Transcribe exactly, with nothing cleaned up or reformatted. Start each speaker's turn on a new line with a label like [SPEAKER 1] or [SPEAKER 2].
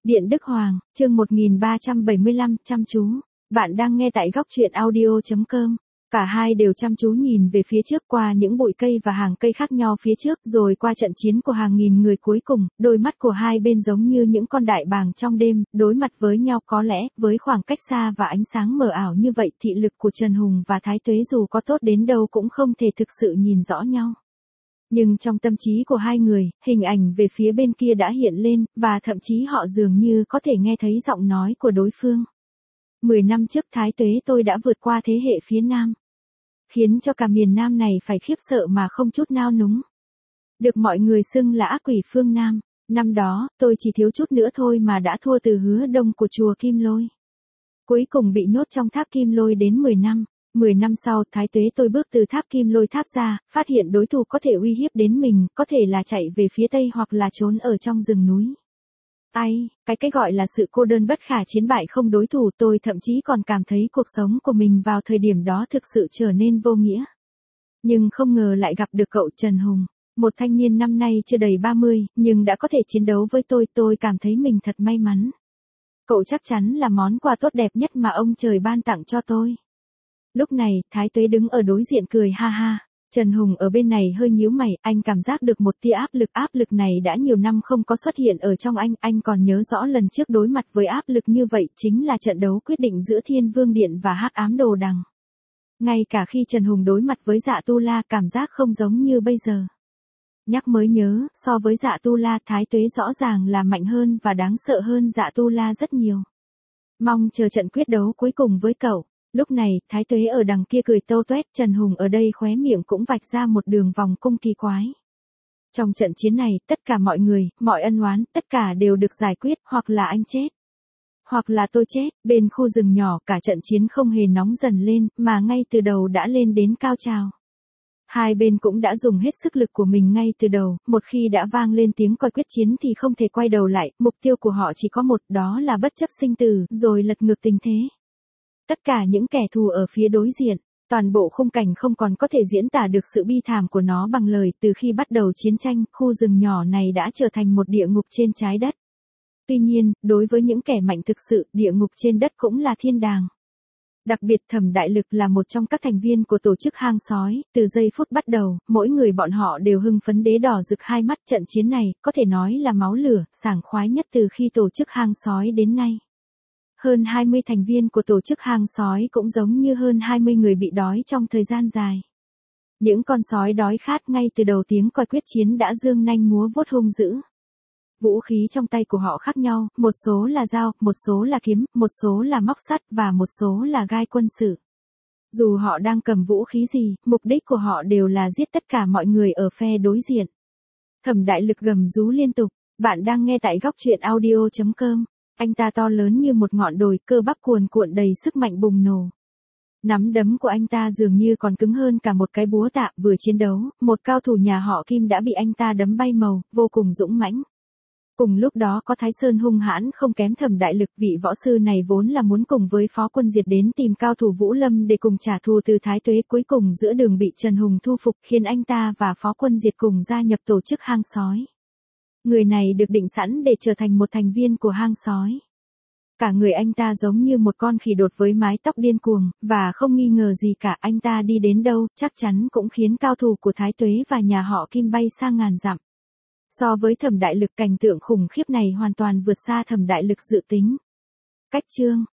[SPEAKER 1] Điện Đức Hoàng, chương một nghìn ba trăm bảy mươi lăm, chăm chú. Bạn đang nghe tại góc truyện audio chấm com. Cả hai đều chăm chú nhìn về phía trước qua những bụi cây và hàng cây khác nhau phía trước rồi qua trận chiến của hàng nghìn người cuối cùng, đôi mắt của hai bên giống như những con đại bàng trong đêm, đối mặt với nhau có lẽ, với khoảng cách xa và ánh sáng mờ ảo như vậy thị lực của Trần Hùng và Thái Tuế dù có tốt đến đâu cũng không thể thực sự nhìn rõ nhau. Nhưng trong tâm trí của hai người, hình ảnh về phía bên kia đã hiện lên, và thậm chí họ dường như có thể nghe thấy giọng nói của đối phương. Mười năm trước Thái Tuế tôi đã vượt qua thế hệ phía Nam, khiến cho cả miền Nam này phải khiếp sợ mà không chút nao núng. Được mọi người xưng là ác quỷ phương Nam, năm đó, tôi chỉ thiếu chút nữa thôi mà đã thua Từ Hứa Đông của chùa Kim Lôi. Cuối cùng bị nhốt trong tháp Kim Lôi đến mười năm. Mười năm sau, Thái Tuế tôi bước từ tháp Kim Lôi tháp ra, phát hiện đối thủ có thể uy hiếp đến mình, có thể là chạy về phía Tây hoặc là trốn ở trong rừng núi. Ai, cái cái gọi là sự cô đơn bất khả chiến bại không đối thủ, tôi thậm chí còn cảm thấy cuộc sống của mình vào thời điểm đó thực sự trở nên vô nghĩa. Nhưng không ngờ lại gặp được cậu Trần Hùng, một thanh niên năm nay chưa đầy ba mươi, nhưng đã có thể chiến đấu với tôi, tôi cảm thấy mình thật may mắn. Cậu chắc chắn là món quà tốt đẹp nhất mà ông trời ban tặng cho tôi. Lúc này, Thái Tuế đứng ở đối diện cười ha ha. Trần Hùng ở bên này hơi nhíu mày, anh cảm giác được một tia áp lực, áp lực này đã nhiều năm không có xuất hiện ở trong anh, anh còn nhớ rõ lần trước đối mặt với áp lực như vậy chính là trận đấu quyết định giữa Thiên Vương Điện và Hắc Ám Đồ Đằng. Ngay cả khi Trần Hùng đối mặt với Dạ Tu La cảm giác không giống như bây giờ. Nhắc mới nhớ, so với Dạ Tu La Thái Tuế rõ ràng là mạnh hơn và đáng sợ hơn Dạ Tu La rất nhiều. Mong chờ trận quyết đấu cuối cùng với cậu. Lúc này, Thái Tuế ở đằng kia cười tâu tuét, Trần Hùng ở đây khóe miệng cũng vạch ra một đường vòng cung kỳ quái. Trong trận chiến này, tất cả mọi người, mọi ân oán, tất cả đều được giải quyết, hoặc là anh chết, hoặc là tôi chết. Bên khu rừng nhỏ, cả trận chiến không hề nóng dần lên, mà ngay từ đầu đã lên đến cao trào. Hai bên cũng đã dùng hết sức lực của mình ngay từ đầu, một khi đã vang lên tiếng còi quyết chiến thì không thể quay đầu lại, mục tiêu của họ chỉ có một, đó là bất chấp sinh tử, rồi lật ngược tình thế. Tất cả những kẻ thù ở phía đối diện, toàn bộ khung cảnh không còn có thể diễn tả được sự bi thảm của nó bằng lời. Từ khi bắt đầu chiến tranh, khu rừng nhỏ này đã trở thành một địa ngục trên trái đất. Tuy nhiên, đối với những kẻ mạnh thực sự, địa ngục trên đất cũng là thiên đàng. Đặc biệt Thẩm Đại Lực là một trong các thành viên của tổ chức hang sói, từ giây phút bắt đầu, mỗi người bọn họ đều hưng phấn đế đỏ rực hai mắt. Trận chiến này, có thể nói là máu lửa, sảng khoái nhất từ khi tổ chức hang sói đến nay. Hơn hai mươi thành viên của tổ chức hang sói cũng giống như hơn hai mươi người bị đói trong thời gian dài. Những con sói đói khát ngay từ đầu tiếng còi quyết chiến đã giương nanh múa vuốt hung dữ. Vũ khí trong tay của họ khác nhau, một số là dao, một số là kiếm, một số là móc sắt và một số là gai quân sự. Dù họ đang cầm vũ khí gì, mục đích của họ đều là giết tất cả mọi người ở phe đối diện. Thẩm Đại Lực gầm rú liên tục, bạn đang nghe tại góc truyện audio chấm com. Anh ta to lớn như một ngọn đồi, cơ bắp cuồn cuộn đầy sức mạnh bùng nổ. Nắm đấm của anh ta dường như còn cứng hơn cả một cái búa tạ. Vừa chiến đấu, một cao thủ nhà họ Kim đã bị anh ta đấm bay màu, vô cùng dũng mãnh. Cùng lúc đó có Thái Sơn hung hãn không kém Thẩm Đại Lực, vị võ sư này vốn là muốn cùng với Phó Quân Diệt đến tìm cao thủ Vũ Lâm để cùng trả thù từ Thái Tuế, cuối cùng giữa đường bị Trần Hùng thu phục, khiến anh ta và Phó Quân Diệt cùng gia nhập tổ chức hang sói. Người này được định sẵn để trở thành một thành viên của hang sói. Cả người anh ta giống như một con khỉ đột với mái tóc điên cuồng, và không nghi ngờ gì cả, anh ta đi đến đâu, chắc chắn cũng khiến cao thủ của Thái Tuế và nhà họ Kim bay sang ngàn dặm. So với Thẩm Đại Lực, cảnh tượng khủng khiếp này hoàn toàn vượt xa Thẩm Đại Lực dự tính. Cách chương,